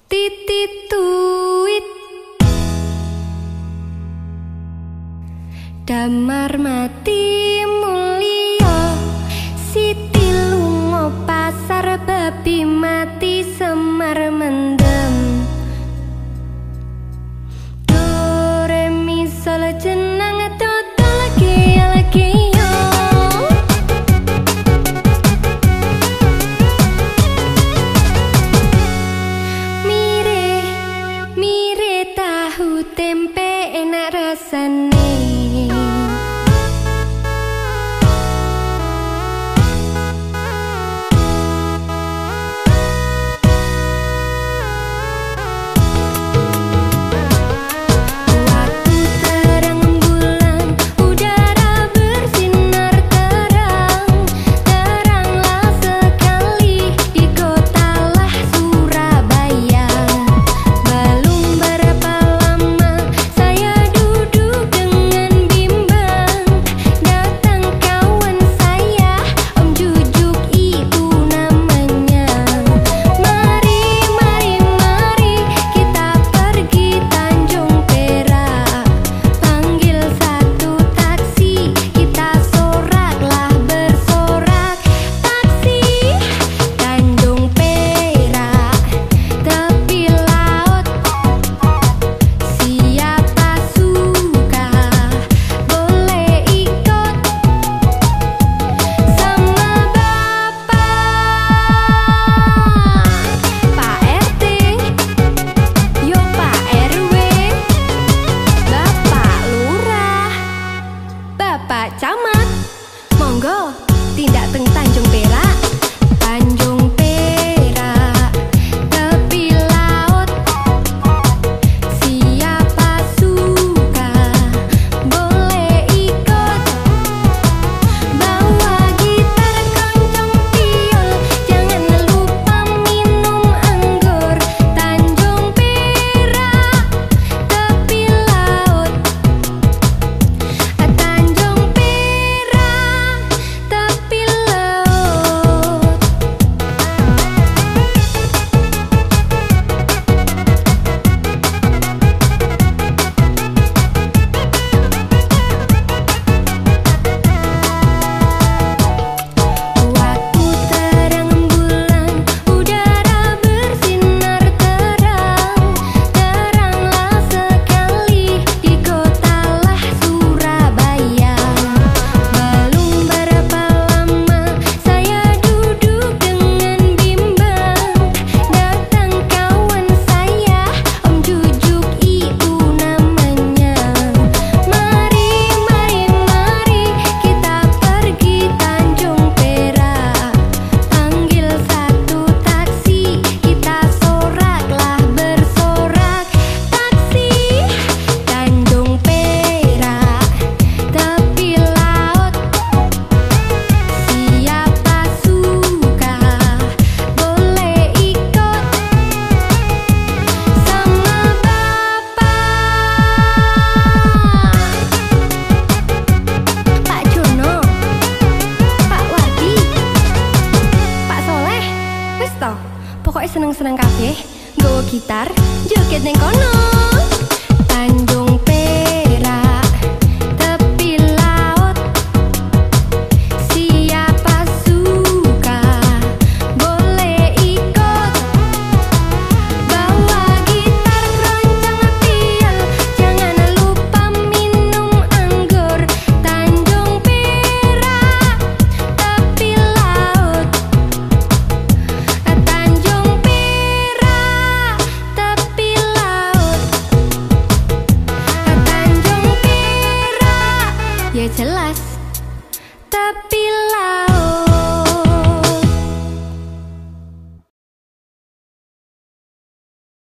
Titituit damar mati mulia, Siti lunga pasar babi mati Semar mendem. Do re mi sol jeneng total lagi yo. Mire tahu tempe enak rasane. Pak Camat, monggo tindak teng Tanjung Perak. Tanjung Perak, tepi laut. Siapa suka boleh ikut. Bawa gitar, kencang piol, jangan lupa minum anggur. Tanjung Perak, tepi laut. Pokoknya seneng-seneng kabeh, nggawa gitar, joget ning kono. Tanjung Perak, tepi laut. Siapa suka boleh ikut. Bawa gitar, keroncong piol, jangan lupa minum anggur. Tanjung Perak, tepi laut. Ya jelas, tapi